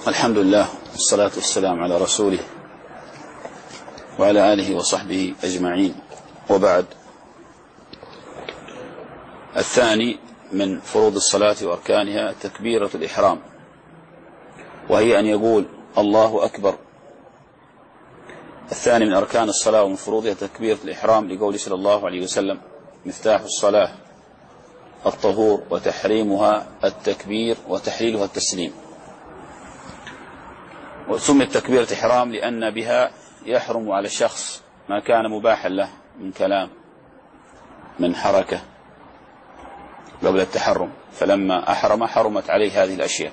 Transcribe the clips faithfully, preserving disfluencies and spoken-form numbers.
الحمد لله والصلاة والسلام على رسوله وعلى آله وصحبه أجمعين، وبعد. الثاني من فروض الصلاة وأركانها تكبيرة الإحرام، وهي أن يقول الله أكبر. الثاني من أركان الصلاة ومن فروضها تكبيرة الإحرام، لقوله صلى الله عليه وسلم: مفتاح الصلاة الطهور وتحريمها التكبير وتحليلها التسليم. وسميت تكبيرة إحرام لأن بها يحرم على الشخص ما كان مباحا له من كلام، من حركة قبل التحرم، فلما أحرم حرمت عليه هذه الأشياء.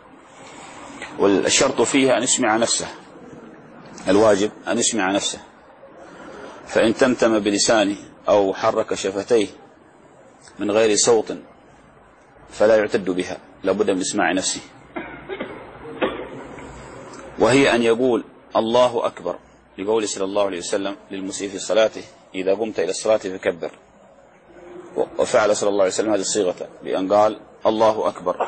والشرط فيها أن يسمع نفسه، الواجب أن يسمع نفسه، فإن تمتم بلسانه أو حرك شفتيه من غير صوت فلا يعتد بها، لابد من إسماع نفسه. وهي أن يقول الله أكبر، لقوله صلى الله عليه وسلم للمسيء في صلاته: إذا قمت إلى الصلاة فكبر. وفعل صلى الله عليه وسلم هذه الصيغة بأن قال الله أكبر.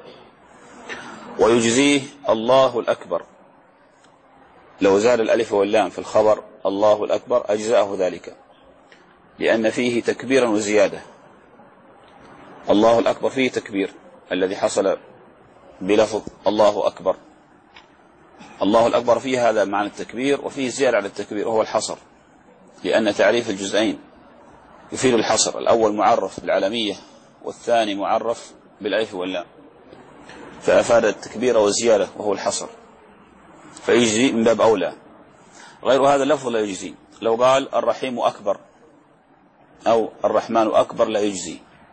ويجزيه الله الأكبر، لو زاد الألف واللام في الخبر الله الأكبر أجزاءه ذلك، لأن فيه تكبيرا وزيادة. الله الأكبر فيه تكبير الذي حصل بلفظ الله أكبر، الله الأكبر فيه هذا معنى التكبير، وفيه زيادة على التكبير وهو الحصر، لأن تعريف الجزئين يفيد الحصر. الأول معرف بالعالمية والثاني معرف بالألف واللام، فأفاد التكبير والزيادة وهو الحصر، فيجزي من باب أولى. غير هذا اللفظ لا يجزي. لو قال الرحيم أكبر أو الرحمن أكبر لا يجزي،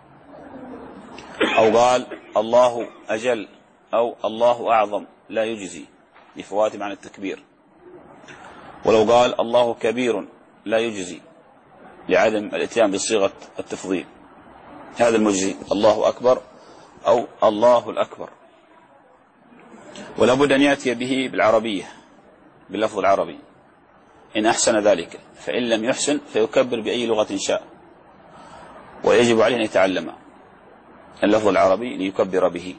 أو قال الله أجل أو الله أعظم لا يجزي لفوات معنى التكبير. ولو قال الله كبير لا يجزي لعدم الاتيان بصيغة التفضيل. هذا المجزي الله أكبر أو الله الأكبر. ولا بد أن يأتي به بالعربية، باللفظ العربي إن أحسن ذلك، فإن لم يحسن فيكبر بأي لغة شاء، ويجب عليه أن يتعلم اللفظ العربي ليكبر به.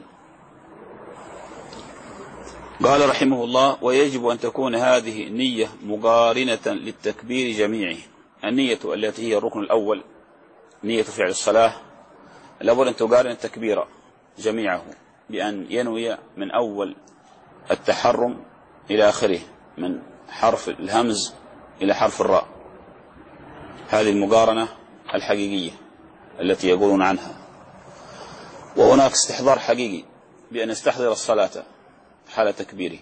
قال رحمه الله: ويجب أن تكون هذه النية مقارنة للتكبير جميعه. النية التي هي الركن الأول، نية فعل الصلاة، لابد أن تقارن التكبير جميعه بأن ينوي من أول التحرم إلى آخره، من حرف الهمز إلى حرف الراء. هذه المقارنة الحقيقية التي يقولون عنها. وهناك استحضار حقيقي بأن يستحضر الصلاة حال تكبيره،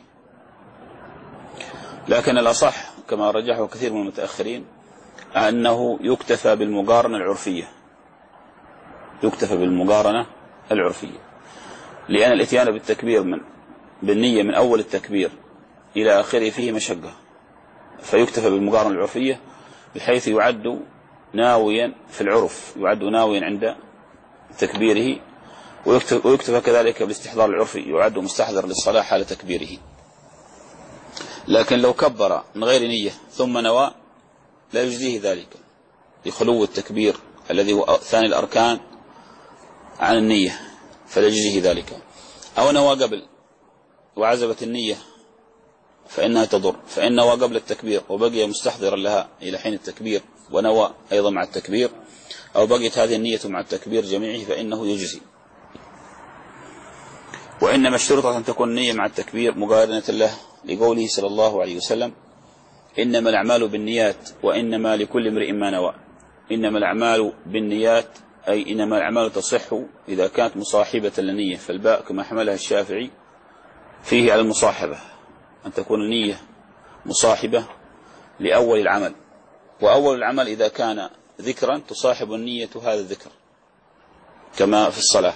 لكن الأصح كما رجحه كثير من المتأخرين أنه يكتفى بالمقارنة العرفية، يكتفى بالمقارنة العرفية، لأن الاتيان بالتكبير من بالنية من أول التكبير إلى آخره فيه مشقة، فيكتفى بالمقارنة العرفية، بحيث يعد ناويا في العرف، يعد ناويا عند تكبيره، ويكتفى كذلك بالاستحضار العرفي، يعد مستحضر للصلاة حال تكبيره. لكن لو كبر من غير نية ثم نوى لا يجزيه ذلك، لخلو التكبير الذي هو ثاني الأركان عن النية، فلا يجزيه ذلك. أو نوى قبل وعزبت النية فإنها تضر، فإن نوى قبل التكبير وبقي مستحضرا لها إلى حين التكبير ونوى أيضا مع التكبير، أو بقيت هذه النية مع التكبير جميعه، فإنه يجزي. وإنما اشترط أن تكون النية مع التكبير مقارنة له، لقوله صلى الله عليه وسلم: إنما الأعمال بالنيات وإنما لكل امرئ ما نوى. إنما الأعمال بالنيات أي إنما الأعمال تصح إذا كانت مصاحبة للنية، فالباء كما حملها الشافعي فيه على المصاحبة، أن تكون النية مصاحبة لأول العمل، وأول العمل إذا كان ذكرا تصاحب النية هذا الذكر كما في الصلاة.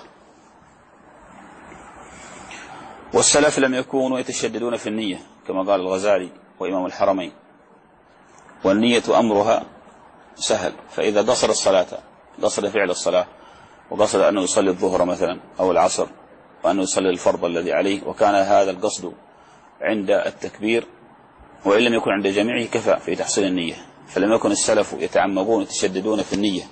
والسلف لم يكونوا يتشددون في النية كما قال الغزالي وإمام الحرمين، والنية أمرها سهل، فإذا قصد الصلاة، قصد فعل الصلاة، وقصد أنه يصلي الظهر مثلا أو العصر، وأنه يصلي الفرض الذي عليه، وكان هذا القصد عند التكبير وإن لم يكن عند جميعه كفى في تحصيل النية. فلم يكن السلف يتعمقون يتشددون في النية.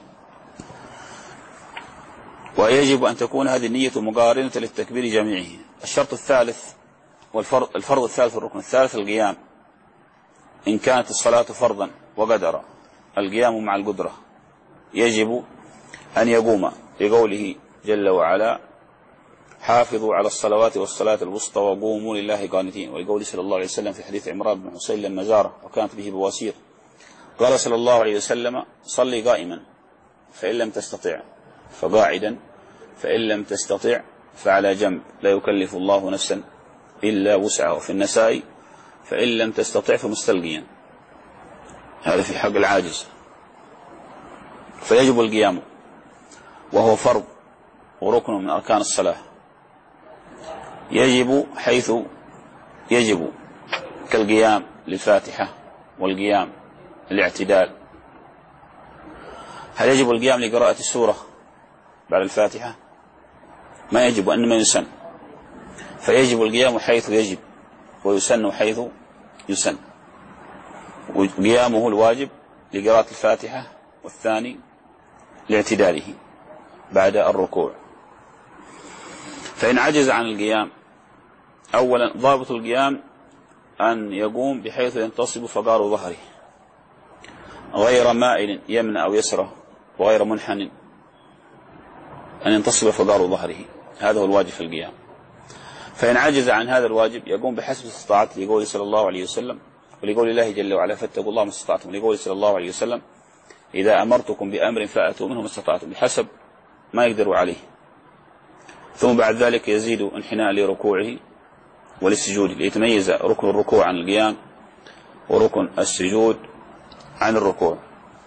ويجب أن تكون هذه النية مقارنة للتكبير جميعه. الشرط الثالث والفرض الفرض الثالث الركن الثالث القيام. إن كانت الصلاة فرضا وقدر القيام مع القدرة يجب أن يقوم، لقوله جل وعلا: حافظوا على الصلوات والصلاة الوسطى وقوموا لله قانتين، ولقوله صلى الله عليه وسلم في حديث عمران بن حسين لما زاره وكانت به بواسير، قال صلى الله عليه وسلم: صلي قائما فإن لم تستطع فقاعدا فإن لم تستطع فعلى جنب، لا يكلف الله نفسا إلا وسعها. وفي النساء: فإن لم تستطع فمستلقيا. هذا في حق العاجز. فيجب القيام، وهو فرض وركن من أركان الصلاة. يجب حيث يجب، كالقيام للفاتحة والقيام للاعتدال. هل يجب القيام لقراءة السورة بعد الفاتحة؟ ما يجب، وإنما يسن. فيجب القيام حيث يجب، ويسن حيث يسن. وقيامه الواجب لقراءة الفاتحة، والثاني لاعتداله بعد الركوع. فإن عجز عن القيام، أولا ضابط القيام أن يقوم بحيث ينتصب فقار ظهره غير مائل يمنى أو يسره، وغير منحن، أن ينتصب فقار ظهره. هذا هو الواجب في القيام. فإن عجز عن هذا الواجب يقوم بحسب استطاعته، لقول صلى الله عليه وسلم، ولقول الله جل وعلا: فاتقوا الله ما استطعتم، لقول صلى الله عليه وسلم: إذا أمرتكم بأمر فأتوا منه ما استطعتم، بحسب ما يقدروا عليه. ثم بعد ذلك يزيد انحناء لركوعه وللسجود، ليتميز ركن الركوع عن القيام وركن السجود عن الركوع.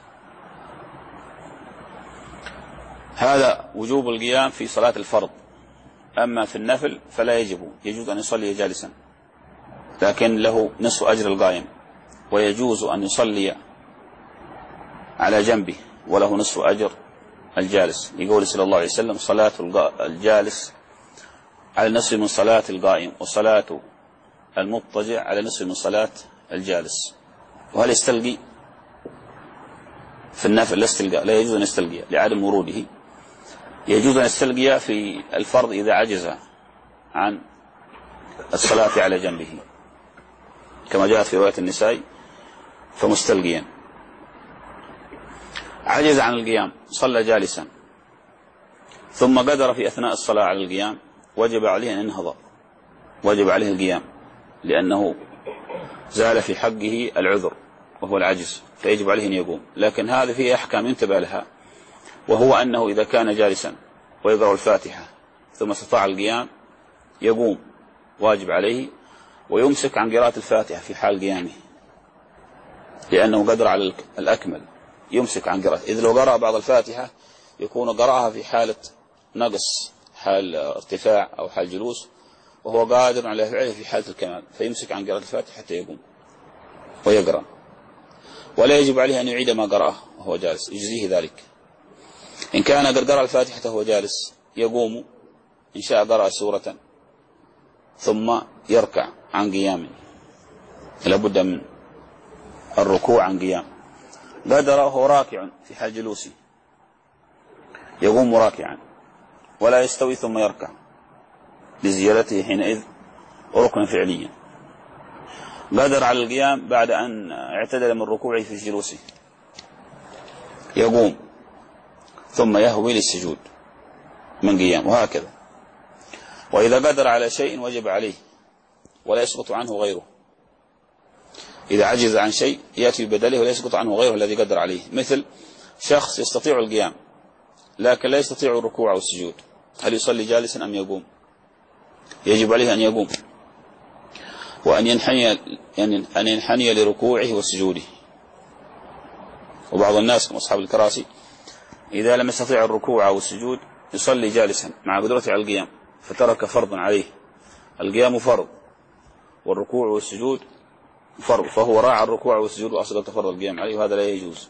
هذا وجوب القيام في صلاة الفرض. أما في النفل فلا يجب، يجوز أن يصلي جالسا لكن له نصف أجر القائم، ويجوز أن يصلي على جنبه وله نصف أجر الجالس، يقول صلى الله عليه وسلم: صلاة الجالس على نصف من صلاة القائم، وصلاة المضطجع على نصف من صلاة الجالس. وهل يستلقي في النافل؟ لا استلقاء، لا يجوز أن يستلقي لعدم وروده. يجوز أن يستلقي في الفرض إذا عجز عن الصلاة على جنبه، كما جاءت في رواية النساء: فمستلقيا. عجز عن القيام، صلى جالسا، ثم قدر في أثناء الصلاة على القيام، وجب عليه أن ينهض، وجب عليه القيام، لأنه زال في حقه العذر وهو العجز، فيجب عليه أن يقوم. لكن هذا فيه أحكام ينتبه لها، وهو أنه إذا كان جالسا ويقرأ الفاتحة ثم استطاع القيام يقوم، واجب عليه، ويمسك عن قراءة الفاتحة في حال قيامه، لأنه قدر على الأكمل، يمسك عن قراءة. إذا لو قرأ بعض الفاتحة يكون قرأها في حالة نقص، حال ارتفاع أو حال جلوس، وهو قادر على فعله في حالة الكمال، فيمسك عن قراءة الفاتحة حتى يقوم ويقرأ. ولا يجب عليه أن يعيد ما قرأه وهو جالس، يجزيه ذلك. إن كان قد قرأ الفاتحة وهو جالس يقوم، إن شاء قرأ سورة ثم يركع عن قيامه، لابد من الركوع عن قيام. قدر وهو راكع في حال جلوسه يقوم راكعا، ولا يستوي ثم يركع، لزيادته حينئذ ركنا فعليا. قدر على القيام بعد أن اعتدل من ركوعه في جلوسه يقوم ثم يهوي للسجود من قيام، وهكذا. وإذا قدر على شيء وجب عليه ولا يسقط عنه غيره. إذا عجز عن شيء يأتي بدله ولا يسقط عنه غيره الذي قدر عليه. مثل شخص يستطيع القيام لكن لا يستطيع الركوع والسجود، هل يصلي جالسا أم يقوم؟ يجب عليه أن يقوم، وأن ينحني, أن ينحني لركوعه وسجوده. وبعض الناس كما أصحاب الكراسي إذا لم يستطيع الركوع والسجود يصلي جالسا مع قدرته على القيام، فترك فرضا عليه. القيام فرض والركوع والسجود فرض، فهو راعى الركوع والسجود وأسقط فرض القيام عليه، وهذا لا يجوز.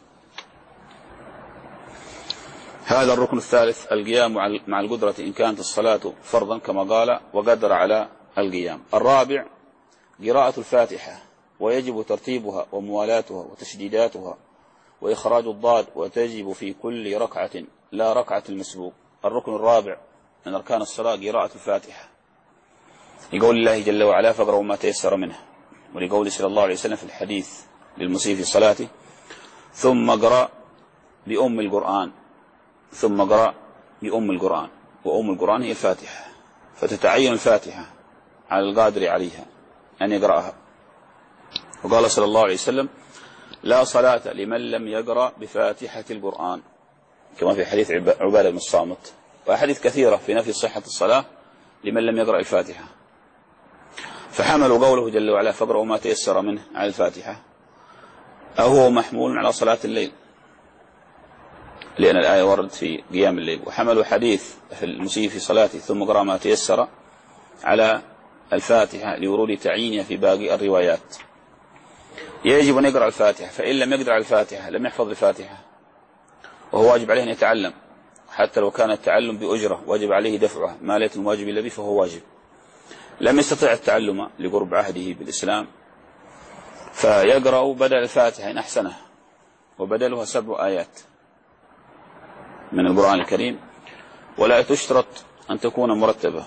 هذا الركن الثالث، القيام مع القدرة إن كانت الصلاة فرضا كما قال وقدر على القيام. الرابع قراءة الفاتحة، ويجب ترتيبها وموالاتها وتشديداتها وإخراج الضاد، وتجب في كل ركعة لا ركعة المسبوق. الركن الرابع من أركان الصلاة قراءة الفاتحة، لقول الله جل وعلا فاقرأوا ما تيسر منه، ولقول صلى الله عليه وسلم في الحديث للمسيء في صلاته ثم اقرأ بأم القرآن، ثم اقرأ بأم القرآن، وأم القرآن هي الفاتحة، فتتعين الفاتحة على القادر عليها أن يقرأها. وقال صلى الله عليه وسلم لا صلاة لمن لم يقرأ بفاتحة القرآن، كما في حديث عبادة بن الصامت، وأحاديث كثيرة في نفي صحة الصلاة لمن لم يقرأ الفاتحة. فحملوا قوله جل وعلا فاقرأوا ما تيسر منه على الفاتحة، أو هو محمول على صلاة الليل لأن الآية وردت في قيام الليل، وحملوا حديث في المسيء في صلاته ثم اقرأ ما تيسر على الفاتحة لورود تعيينها في باقي الروايات. يجب أن يقرأ الفاتحة، فإن لم يقدر على الفاتحة لم يحفظ الفاتحة، وهو واجب عليه أن يتعلم، حتى لو كان التعلم بأجرة واجب عليه دفعه، ما ليت الواجب إلا به فهو واجب. لم يستطع التعلم لقرب عهده بالإسلام فيقرأ بدل الفاتحة إن أحسنه، وبدلها سبع آيات من القرآن الكريم، ولا تشترط أن تكون مرتبة،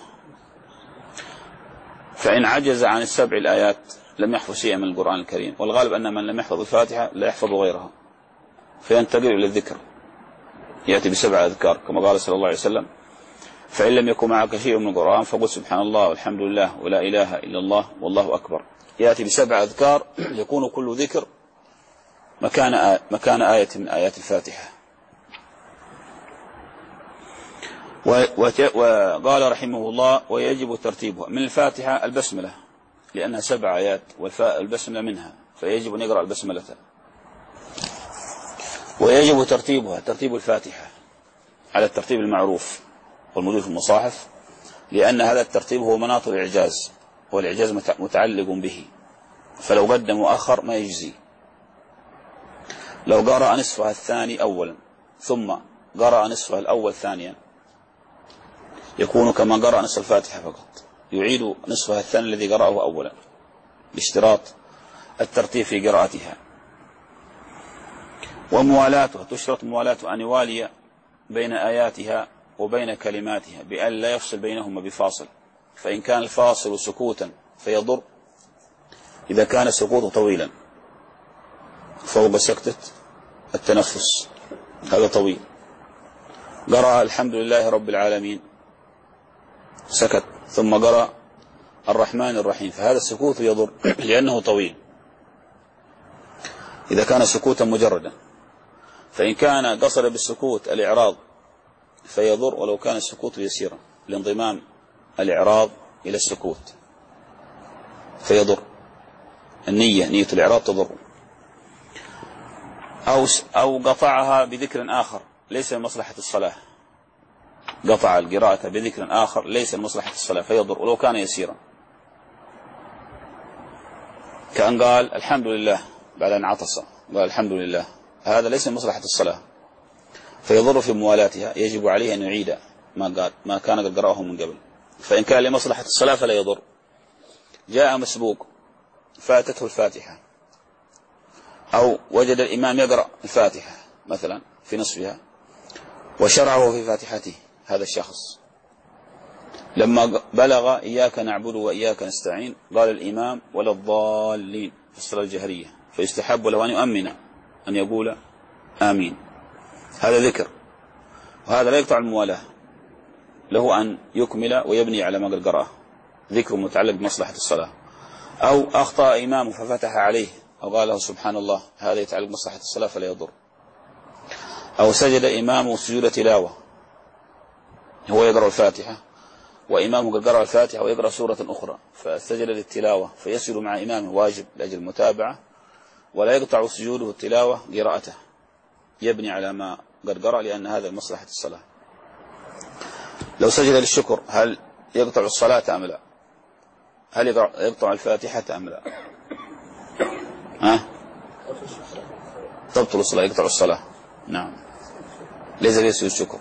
فإن عجز عن السبع الآيات لم يحفظ شيئا من القرآن الكريم، والغالب أن من لم يحفظ الفاتحة لا يحفظ غيرها، فينتقل إلى الذكر، يأتي بسبع أذكار كما قال صلى الله عليه وسلم فإن لم يكن معك شيء من القرآن فقل سبحان الله والحمد لله ولا إله إلا الله والله أكبر. يأتي بسبع أذكار يكون كل ذكر مكان آية, مكان آية من آيات الفاتحة. وقال رحمه الله ويجب ترتيبها من الفاتحة البسملة لأنها سبع آيات والبسملة منها، فيجب أن يقرأ البسملة. ويجب ترتيبها ترتيب الفاتحة على الترتيب المعروف والموجود في المصاحف، لأن هذا الترتيب هو مناط الإعجاز، والإعجاز متعلق به، فلو قدم وأخر ما يجزي. لو قرأ نصفها الثاني أولا ثم قرأ نصفها الأول ثانيا يكون كما قرأ نصف الفاتحة فقط، يعيد نصفها الثاني الذي قرأه أولا باشتراط الترتيب في قراءتها. وموالاتها تشترط موالاة أن يوالي بين آياتها وبين كلماتها بأن لا يفصل بينهما بفاصل، فإن كان الفاصل سكوتا فيضر، إذا كان السكوت طويلا فوق سكتة التنفس هذا طويل، قرأ الحمد لله رب العالمين سكت ثم قرأ الرحمن الرحيم فهذا السكوت يضر لأنه طويل إذا كان سكوتا مجردا، فإن كان قصد بالسكوت الإعراض فيضر ولو كان السكوت يسيرا لانضمام الإعراض إلى السكوت فيضر، النية نية الإعراض تضر. أو أو قطعها بذكر آخر ليس من مصلحة الصلاة، قطع القراءة بذكر آخر ليس من مصلحة الصلاة فيضر ولو كان يسيرا، كأن قال الحمد لله بعد أن عطس قال الحمد لله، هذا ليس من مصلحة الصلاة فيضر في موالاتها، يجب عليه أن يعيد ما قال ما كان قد قرأه من قبل. فإن كان لمصلحة الصلاة فلا يضر. جاء مسبوق فاتته الفاتحة أو وجد الإمام يقرأ الفاتحة مثلا في نصفها وشرعه في فاتحته، هذا الشخص لما بلغ إياك نعبد وإياك نستعين قال الإمام ولا الضالين في الصلاة الجهرية، فيستحب له أن يؤمن أن يقول آمين، هذا ذكر، وهذا لا يقطع الموالاة، له أن يكمل ويبني على ما قد قرأه، ذكر متعلق بمصلحة الصلاة. أو أخطأ إمامه ففتح عليه أو قال له سبحان الله، هذا يتعلق بمصلحة الصلاة فلا يضر. أو سجد إمامه سجود تلاوة، هو يقرأ الفاتحة وإمامه قد قرأ الفاتحة ويقرأ سورة أخرى فسجد للتلاوة فيسجد مع إمامه واجب لأجل المتابعة، ولا يقطع سجوده التلاوة قراءته، يبني على ما قد قرأ لأن هذا مصلحة الصلاة. لو سجد للشكر هل يقطع الصلاة أم لا؟ هل يقطع الفاتحة أم لا؟ ها؟ تبطل الصلاة، يقطع الصلاة. نعم، ليس ليس الشكر.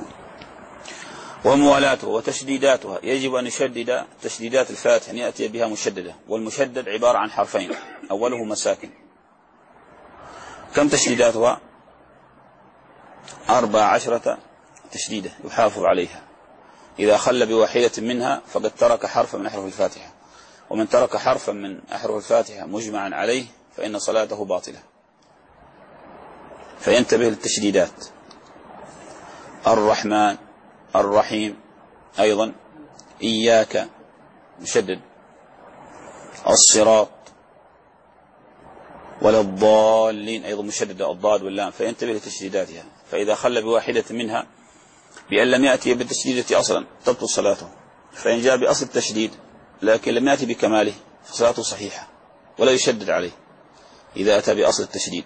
وموالاته وتشديداتها يجب أن يشدد تشديدات الفاتحة، أن يأتي بها مشددة، والمشدد عبارة عن حرفين أوله مساكن. كم تشديداتها؟ أربع عشرة تشديدة يحافظ عليها، إذا خل بواحدة منها فقد ترك حرفا من أحرف الفاتحة، ومن ترك حرفا من أحرف الفاتحة مجمعا عليه فإن صلاته باطلة. فينتبه للتشديدات. الرحمن، الرحيم أيضا، إياك مشدد، الصراط، ولا الضالين أيضا مشددة، الضاد واللام، فينتبه لتشديداتها. فإذا خل بواحدة منها بأن لم يأتي بالتشديدة أصلا تبطل صلاته، فإن جاء بأصل التشديد لكن لم يأتي بكماله فصلاته صحيحة ولا يشدد عليه إذا أتى بأصل التشديد.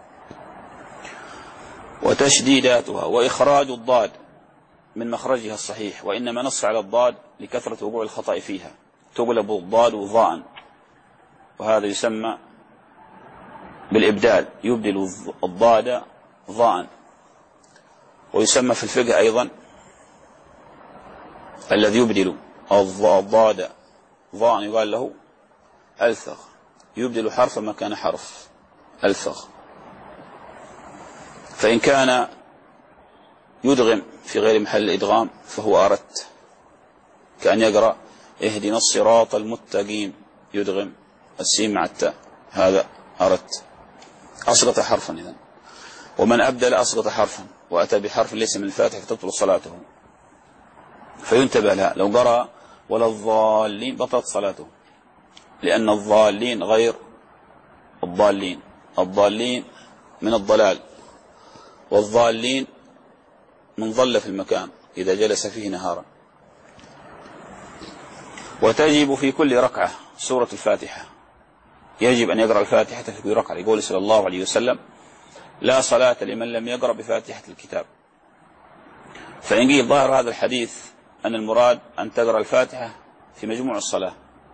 وتشديداتها وإخراج الضاد من مخرجها الصحيح، وإنما نص على الضاد لكثرة وقوع الخطأ فيها، تقلب الضاد ضاء، وهذا يسمى بالإبدال، يبدل الضاد ضاء. ويسمى في الفقه أيضا الذي يبدل الضاد ضاء يقال له ألثغ، يبدل حرفا مكان حرف، ألثغ. فإن كان يدغم في غير محل الإدغام فهو أردت، كأن يقرأ اهدنا الصراط المستقيم، يدغم السين مع التاء، هذا أردت، أسقط حرفا. إذن ومن أبدل أسقط حرفا وأتى بحرف ليس من الفاتحة فتبطل صلاته. فينتبه لها، لو قرأ ولا الضالين بطلت صلاته، لأن الضالين غير الضالين، الضالين من الضلال، والضالين من ضل في المكان إذا جلس فيه نهارا. وتجب في كل ركعة سورة الفاتحة، يجب أن يقرأ الفاتحة في كل ركعة. يقول صلى الله عليه وسلم لا صلاة لمن لم يقرأ بفاتحة الكتاب. فإن قيل ظاهر هذا الحديث أن المراد أن تقرأ الفاتحة في مجموع الصلاة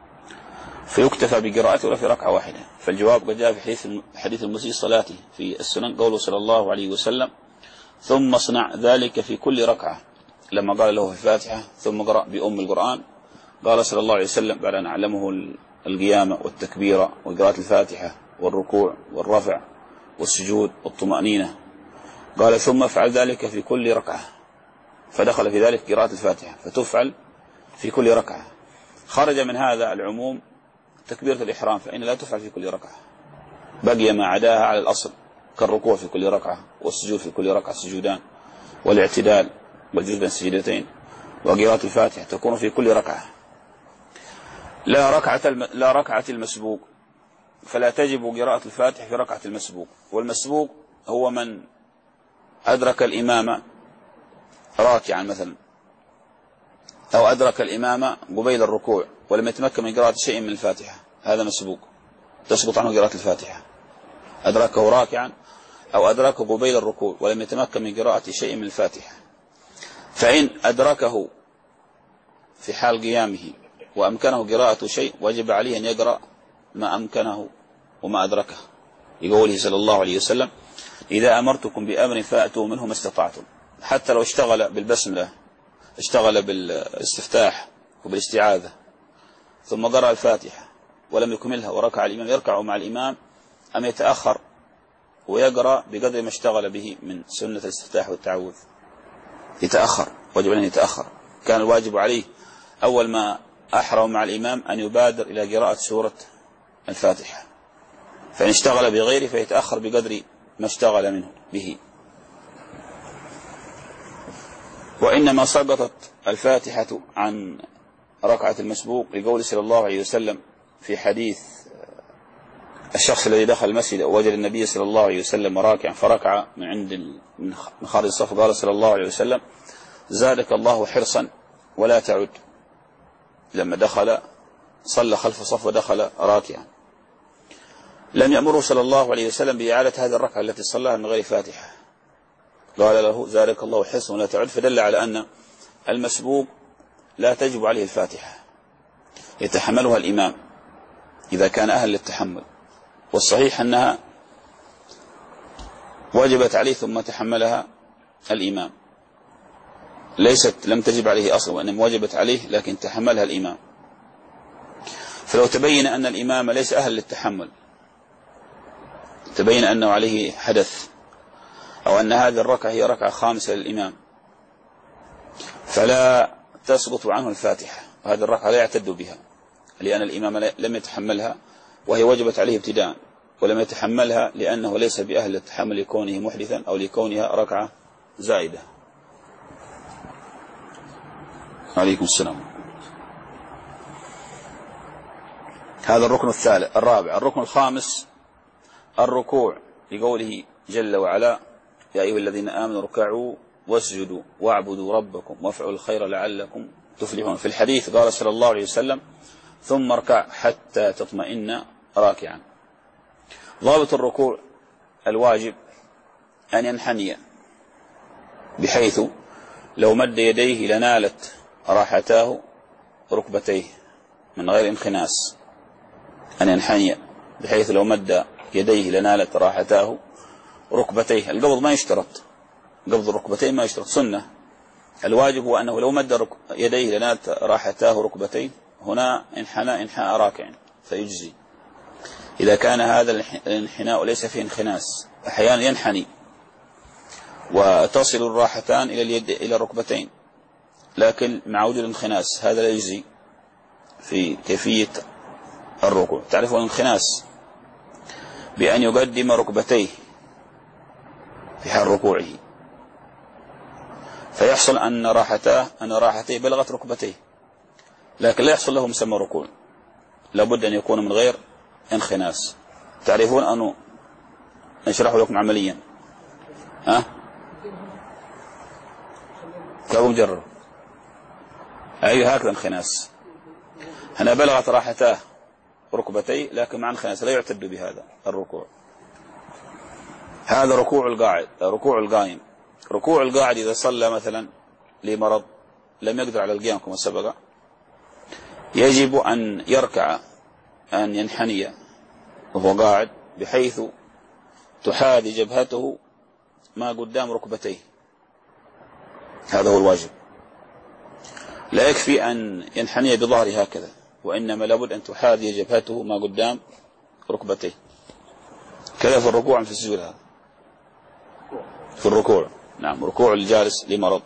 فيكتفى بقراءته ولا في ركعة واحدة. فالجواب قد جاء في حديث حديث المسيء صلاته في السنن قوله صلى الله عليه وسلم ثم اصنع ذلك في كل ركعة، لما قال له في الفاتحة ثم قرأ بأم القرآن، قال صلى الله عليه وسلم بعد أن علمه القيامة والتكبير وقراءة الفاتحة والركوع والرفع والسجود والطمأنينة، قال ثم افعل ذلك في كل ركعة، فدخل في ذلك قراءة الفاتحة فتفعل في كل ركعة. خرج من هذا العموم تكبيرة الإحرام، فإن لا تفعل في كل ركعة، بقي ما عداها على الأصل كالركوع في كل ركعة، والسجود في كل ركعة سجودان، والاعتدال والجزء بين السجدتين، وقراءة الفاتحة تكون في كل ركعة. لا ركعة الم... لا ركعة المسبوق، فلا تجب قراءة الفاتحة في ركعة المسبوق. والمسبوق هو من أدرك الإمام راكعا مثلا، أو أدرك الإمام قبيل الركوع ولم يتمكن من قراءة شيء من الفاتحة، هذا مسبوق تسقط عنه قراءة الفاتحة. أدركه راكعا أو أدركه قبيل الركوع ولم يتمكن من قراءة شيء من الفاتحة. فإن أدركه في حال قيامه وأمكنه قراءة شيء وجب عليه أن يقرأ ما أمكنه وما أدركه، يقوله صلى الله عليه وسلم إذا أمرتكم بأمر فأتوا منه ما استطعتم. حتى لو اشتغل بالبسملة، اشتغل بالاستفتاح وبالاستعاذة ثم قرأ الفاتحة ولم يكملها وركع الإمام، يركع مع الإمام أم يتأخر ويقرأ بقدر ما اشتغل به من سنة الاستفتاح والتعوذ؟ يتأخر، وجب أن يتأخر. كان الواجب عليه أول ما أحرم مع الإمام أن يبادر إلى قراءة سورة الفاتحة، فإن اشتغل بغيره فيتأخر بقدر ما اشتغل منه به. وإنما سقطت الفاتحة عن ركعة المسبوق لقول صلى الله عليه وسلم في حديث الشخص الذي دخل المسجد ووجد النبي صلى الله عليه وسلم راكعا فركع من عند من خارج الصف، قال صلى الله عليه وسلم زادك الله حرصا ولا تعد. لما دخل صلى خلف الصف ودخل راكعا، لم يأمره صلى الله عليه وسلم بإعادة هذه الركعة التي صلاها من غير فاتحة، قال له زادك الله حرصا ولا تعد، فدل على أن المسبوق لا تجب عليه الفاتحة، يتحملها الإمام إذا كان أهل للتحمل. والصحيح أنها وجبت عليه ثم تحملها الإمام، ليست لم تجب عليه أصلا، وإنما وجبت عليه لكن تحملها الإمام. فلو تبين أن الإمام ليس أهل للتحمل، تبين أنه عليه حدث، أو أن هذه الركعة هي ركعة خامسة للإمام، فلا تسقط عنه الفاتحة، وهذه الركعة لا يعتد بها لأن الإمام لم يتحملها، وهي وجبت عليه ابتداء، ولم يتحملها لأنه ليس بأهل التحمل لكونه محدثا أو لكونها ركعة زائدة. عليكم السلام. هذا الركن الثالث. الرابع الركن الخامس الركوع، لقوله جل وعلا: يا أيها الذين آمنوا اركعوا واسجدوا واعبدوا ربكم وافعلوا الخير لعلكم تفلحون. في الحديث قال صلى الله عليه وسلم: ثم اركع حتى تطمئن راكعا. ضابط الركوع الواجب أن ينحني بحيث لو مد يديه لنالت راحتاه ركبتيه من غير انخناس. أن ينحني بحيث لو مد يديه لنالت راحتاه ركبتيه. القبض ما يشترط، قبض الركبتين ما يشترط، سنة. الواجب هو أنه لو مد يديه لنالت راحتاه ركبتيه، هنا انحنى انحاء راكع فيجزي. إذا كان هذا الانحناء ليس فيه انخناس، أحيانا ينحني وتصل الراحتان إلى اليد إلى الركبتين، لكن مع وجود الانخناس هذا لا يجزي في كيفية الركوع. تعرفون الانخناس بأن يقدم ركبتيه في حال ركوعه، فيحصل أن راحته أن راحتيه بلغت ركبتيه، لكن لا يحصل له مسمى ركوع، لابد أن يكون من غير انخناس. تعرفون أنه نشرحه لكم عمليا. ها كابو مجرب أي هكذا انخناس. هنا بلغت راحتاه ركبتي لكن مع انخناس، لا يعتد بهذا الركوع. هذا ركوع القاعد. ركوع القائم، ركوع القاعد إذا صلى مثلا لمرض لم يقدر على القيام كما سبق، يجب أن يركع، أن ينحني وهو قاعد بحيث تحاذي جبهته ما قدام ركبتيه. هذا هو الواجب. لا يكفي أن ينحني بظهره هكذا، وإنما لابد أن تحاذي جبهته ما قدام ركبتيه. كذا في الركوع في السجود. هذا في الركوع، نعم، ركوع الجالس لمرض.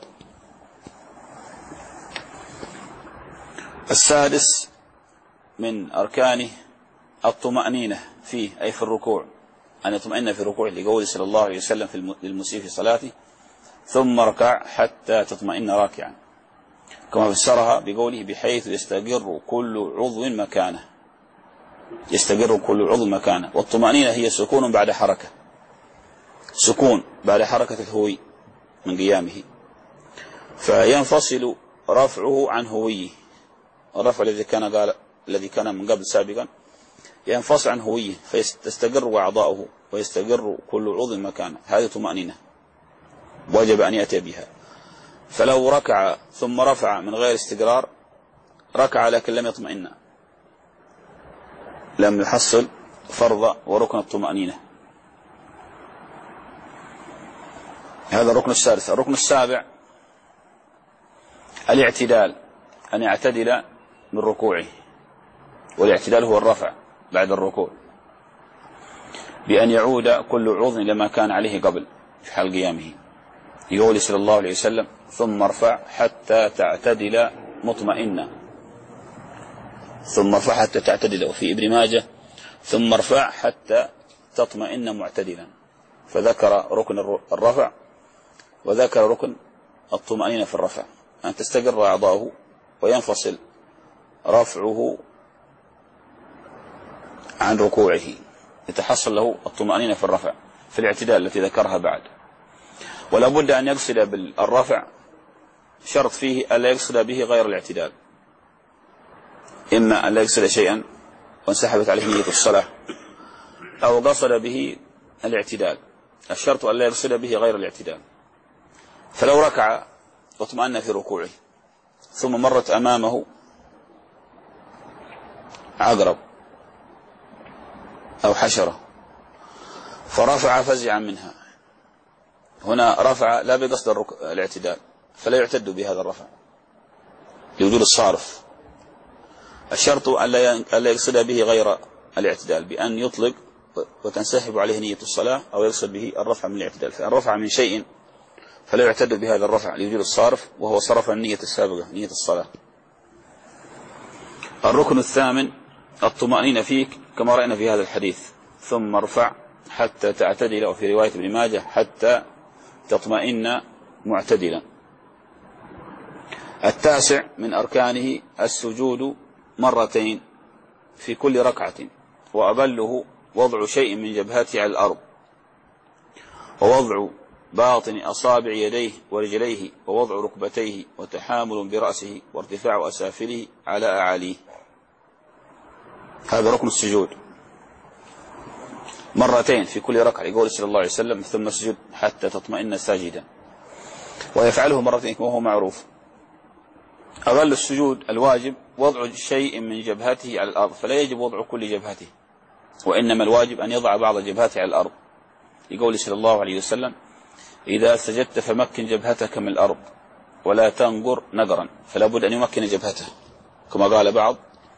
السادس من أركانه الطمأنينة فيه، أي في الركوع، أن يطمئن في ركوعه، لقوله صلى الله عليه وسلم في المسيء في صلاته: ثم اركع حتى تطمئن راكعا، كما فسرها بقوله: بحيث يستقر كل عضو مكانه. يستقر كل عضو مكانه. والطمأنينة هي سكون بعد حركة، سكون بعد حركة الهوي من قيامه، فينفصل رفعه عن هويه. الرفع الذي كان قال الذي كان من قبل سابقا ينفصل عن هويه، فيستقر أعضاؤه ويستقر كل عضو مكانه. هذه طمأنينة وجب أن يأتي بها. فلو ركع ثم رفع من غير استقرار، ركع لكن لم يطمئن، لم يحصل فرض وركن الطمأنينة. هذا الركن السادس. الركن السابع الاعتدال، أن يعتدل من ركوعه، والاعتدال هو الرفع بعد الركوع، بأن يعود كل عضو لما كان عليه قبل في حال قيامه. يقول صلى الله عليه وسلم: ثم ارفع حتى تعتدل مطمئنا. ثم ارفع حتى تعتدل. وفي ابن ماجه: ثم ارفع حتى تطمئن معتدلا. فذكر ركن الرفع وذكر ركن الطمأنينة في الرفع، أن تستقر أعضاؤه وينفصل رفعه عن ركوعه، يتحصل له الطمأنينة في الرفع في الاعتدال التي ذكرها بعد. ولا بد أن يقصد بالرفع، شرط فيه ألا يقصد به غير الاعتدال، إما أن لا يقصد شيئا وانسحبت عليه نية الصلاة، أو قصد به الاعتدال. الشرط أن لا يقصد به غير الاعتدال. فلو ركع واطمأن في ركوعه ثم مرت أمامه عقرب أو حشرة فرفع فزعا منها، هنا رفع لا بقصد الاعتدال، فلا يعتد بهذا الرفع لوجود الصارف. الشرط أن لا يقصد به غير الاعتدال، بأن يطلق وتنسحب عليه نية الصلاة، أو يقصد به الرفع من الاعتدال. فالرفع من شيء فلا يعتد بهذا الرفع لوجود الصارف، وهو صرف النية السابقة، نية الصلاة. الركن الثامن الطمأنينة فيك كما رأينا في هذا الحديث، ثم ارفع حتى تعتدل، وفي رواية ابن ماجه حتى تطمئن معتدلا. التاسع من أركانه السجود مرتين في كل ركعة، وأبله وضع شيء من جبهته على الأرض، ووضع باطن أصابع يديه ورجليه، ووضع ركبتيه، وتحامل برأسه، وارتفاع أسافله على أعاليه. هذا ركن السجود مرتين في كل ركعة، يقول صلى الله عليه وسلم ثم اسجد حتى تطمئن ساجدا، ويفعله مرتين وهو معروف. أقل السجود الواجب وضع شيء من جبهته على الأرض، فلا يجب وضع كل جبهته، وإنما الواجب أن يضع بعض جبهته على الأرض. يقول صلى الله عليه وسلم إذا سجدت فمكن جبهتك من الأرض ولا تنقر نقرا، فلا بد أن يمكن جبهته كما قال بعض.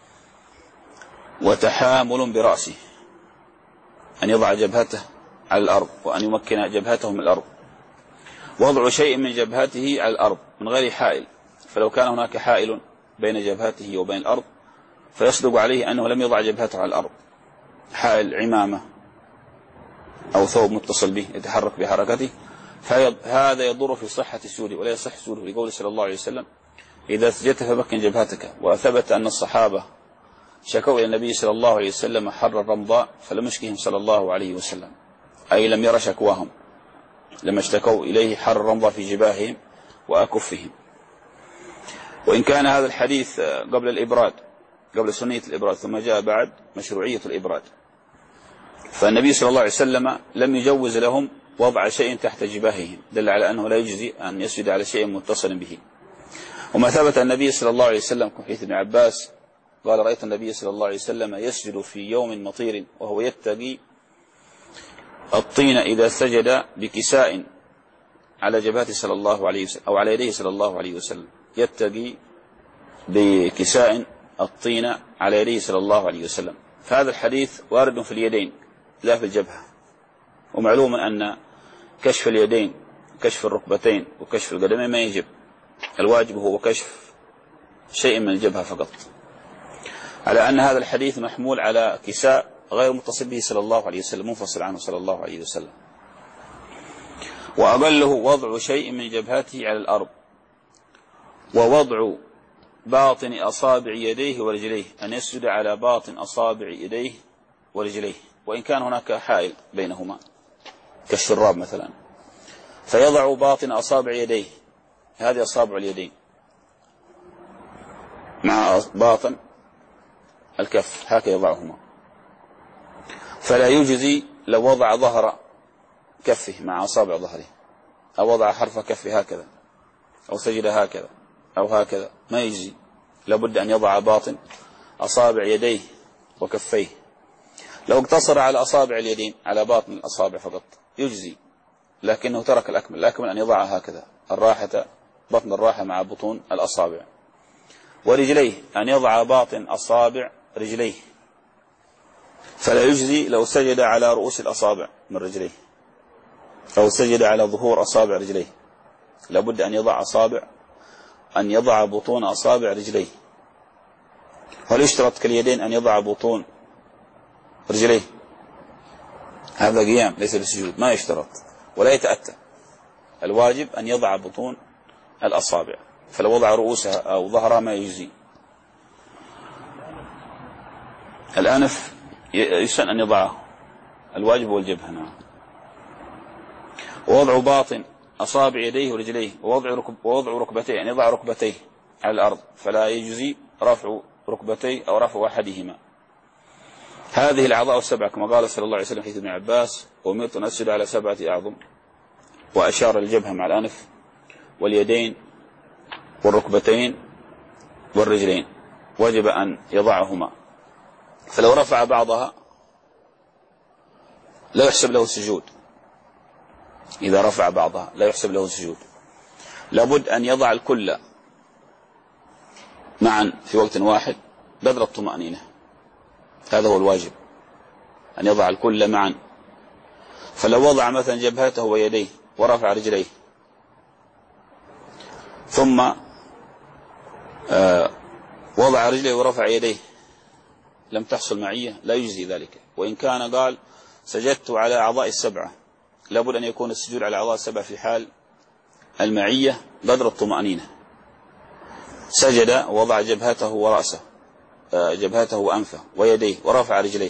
وتحامل برأسه، أن يضع جبهته على الأرض وأن يمكن جبهته من الأرض. وضع شيء من جبهته على الأرض من غير حائل، فلو كان هناك حائل بين جبهته وبين الأرض فيصدق عليه أنه لم يضع جبهته على الأرض، حائل عمامة أو ثوب متصل به يتحرك بحركته، فهذا يضر في صحة سجوده ولا يصح سجوده، لقول صلى الله عليه وسلم إذا سجدت فمكن جبهتك. وأثبت أن الصحابة شكوا إلى النبي صلى الله عليه وسلم حر الرمضاء فلم يشكهم صلى الله عليه وسلم، أي لم ير شكواهم لما اشتكوا إليه حر الرمضاء في جباههم وأكفهم. وإن كان هذا الحديث قبل الإبراد، قبل سنية الإبراد، ثم جاء بعد مشروعية الإبراد، فالنبي صلى الله عليه وسلم لم يجوز لهم وضع شيء تحت جباههم، دل على أنه لا يجزي أن يسجد على شيء متصل به. وما ثبت النبي صلى الله عليه وسلم كحديث ابن عباس قال رأيت النبي صلى الله عليه وسلم يسجد في يوم مطير وهو يتقي الطين إذا سجد بكساء على جبهته صلى الله عليه وسلم أو على يديه صلى الله عليه وسلم، يتقي بكساء الطين على يديه صلى الله عليه وسلم. فهذا الحديث وارد في اليدين لا في الجبهة، ومعلوم أن كشف اليدين كشف الركبتين وكشف القدمين ما يجب، الواجب هو كشف شيء من الجبهة فقط، على أن هذا الحديث محمول على كساء غير متصل به صلى الله عليه وسلم، منفصل عنه صلى الله عليه وسلم. وأقله وضع شيء من جبهته على الأرض، ووضع باطن أصابع يديه ورجليه، أن يسجد على باطن أصابع يديه ورجليه، وإن كان هناك حائل بينهما كالشراب مثلا، فيضع باطن أصابع يديه، هذه أصابع اليدين مع باطن الكف هكذا يضعهما، فلا يجزي لو وضع ظهر كفه مع أصابع ظهره، أو وضع حرف كفه هكذا، أو سجد هكذا أو هكذا، ما يجزي، لابد أن يضع باطن أصابع يديه وكفيه. لو اقتصر على أصابع اليدين على باطن الأصابع فقط يجزي، لكنه ترك الأكمل، الأكمل أن يضعها هكذا، الراحة بطن الراحة مع بطون الأصابع. ورجليه أن يضع باطن أصابع رجليه، فلا يجزي لو سجد على رؤوس الأصابع من رجليه أو سجد على ظهور أصابع رجليه، لابد أن يضع أصابع أن يضع بطون أصابع رجليه. هل يشترط كاليدين أن يضع بطون رجليه؟ هذا قيام ليس بسجود، ما يشترط ولا يتأتى، الواجب أن يضع بطون الأصابع، فلو وضع رؤوسها أو ظهرها ما يجزي. الأنف يسن أن يضعه، الواجب والجبهة. نعم. ووضع باطن أصابع يديه ورجليه، ووضع ركب ووضع ركبتيه، يعني يضع ركبتيه على الأرض، فلا يجزي رفع ركبتيه أو رفع أحدهما. هذه الأعضاء السبعة كما قال صلى الله عليه وسلم حديث ابن عباس وأمرت أن أسجد على سبعة أعظم، وأشار الجبهة مع الأنف واليدين والركبتين والرجلين، وجب أن يضعهما، فلو رفع بعضها لا يحسب له السجود، إذا رفع بعضها لا يحسب له السجود، لابد أن يضع الكل معا في وقت واحد بدل الطمأنينة، هذا هو الواجب، أن يضع الكل معا. فلو وضع مثلا جبهته ويديه ورفع رجليه ثم آه وضع رجله ورفع يديه لم تحصل معية لا يجزي ذلك. وإن كان قال سجدت على أعضاء السبعة، لابد أن يكون السجود على أعضاء السبعة في حال المعية قدر الطمأنينة. سجد ووضع جبهته ورأسه جبهته وأنفه ويديه ورفع رجليه،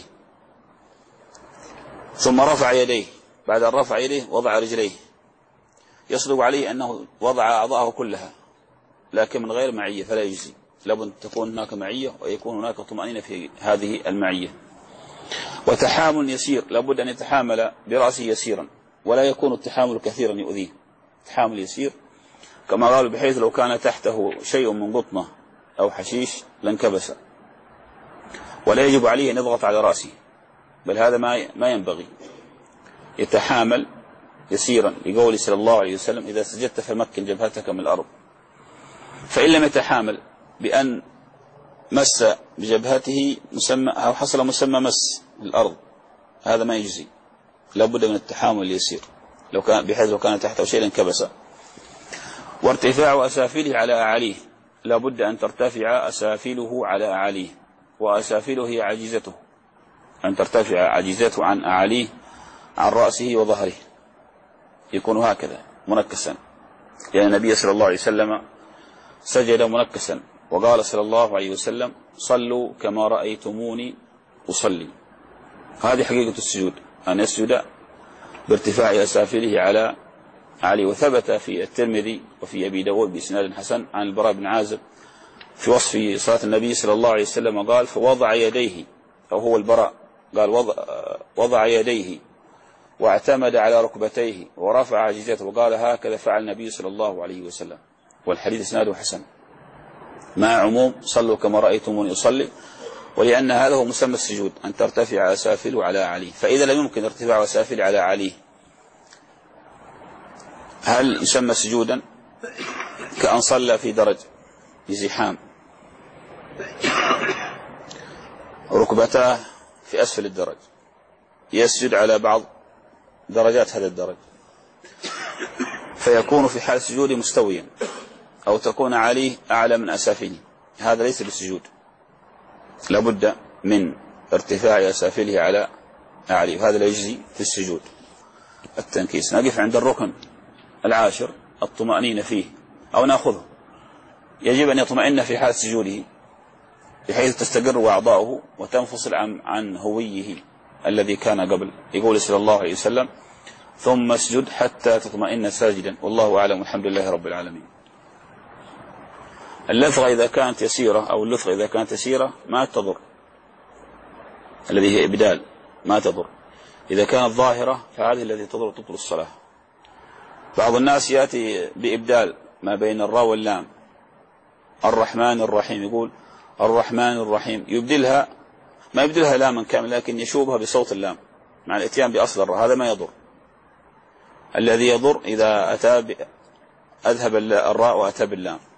ثم رفع يديه، بعد أن رفع يديه وضع رجليه، يصدق عليه أنه وضع أعضاءه كلها لكن من غير معية فلا يجزي، لابد أن تكون هناك معية ويكون هناك طمأنينة في هذه المعية. وتحامل يسير، لابد أن يتحامل برأسه يسيرا ولا يكون التحامل كثيرا يؤذيه، تحامل يسير كما قالوا بحيث لو كان تحته شيء من قطنة أو حشيش لانكبس، ولا يجب عليه أن يضغط على رأسه، بل هذا ما ما ينبغي. يتحامل يسيرا لقوله صلى الله عليه وسلم إذا سجدت فمكن جبهتك من الأرض. فإن لم يتحامل بأن مس بجبهته مسمى أو حصل مسمى مس الأرض، هذا ما يجزي، لابد من التحامل اليسير لو كان بحيث لو كان تحته شيء انكبس. وارتفاع أسافله على أعاليه، لابد أن ترتفع أسافله على أعاليه، وأسافله هي عجيزته، أن ترتفع عجيزته عن أعاليه عن رأسه وظهره، يكون هكذا منكسا، لأن النبي صلى الله عليه وسلم سجد منكسا وقال صلى الله عليه وسلم صلوا كما رأيتموني أصلي. هذه حقيقة السجود، أن يسجد بارتفاع أسافله على علي. وثبت في الترمذي وفي أبي داود بإسناد حسن عن البراء بن عازب في وصف صلاة النبي صلى الله عليه وسلم قال فوضع يديه، أو هو البراء قال وضع, وضع يديه واعتمد على ركبتيه ورفع عجيزته وقال هكذا فعل النبي صلى الله عليه وسلم. والحديث إسناده حسن مع عموم صلوا كما رأيتموني أصلي، ولأن هذا هو مسمى السجود، أن ترتفع أسافل على عليه. فإذا لم يمكن ارتفاع أسافل على عليه هل يسمى سجودا؟ كأن صلى في درج بزحام ركبتاه في أسفل الدرج، يسجد على بعض درجات هذا الدرج فيكون في حال سجود مستويا، أو تكون عليه أعلى من أسافله، هذا ليس بالسجود، لابد من ارتفاع أسافله على أعليه، هذا لا يجزي في السجود. التنكيس نقف عند الركن العاشر الطمأنينة فيه، أو نأخذه، يجب أن يطمئن في حال سجوده بحيث تستقر أعضاؤه وتنفصل عن, عن هويه الذي كان قبل. يقول صلى الله عليه وسلم ثم اسجد حتى تطمئن ساجدا، والله أعلم، الحمد لله رب العالمين. اللثغة إذا كانت يسيرة أو اللثغة إذا كانت يسيرة ما تضر، الذي هي إبدال ما تضر. إذا كانت ظاهرة فهذه التي تضر تبطل الصلاة. بعض الناس يأتي بإبدال ما بين الراء واللام، الرحمن الرحيم، يقول الرحمن الرحيم، يبدلها ما يبدلها لاما كامل لكن يشوبها بصوت اللام مع الاتيان بأصل الراء، هذا ما يضر. الذي يضر إذا أتى أذهب الراء وأتى باللام.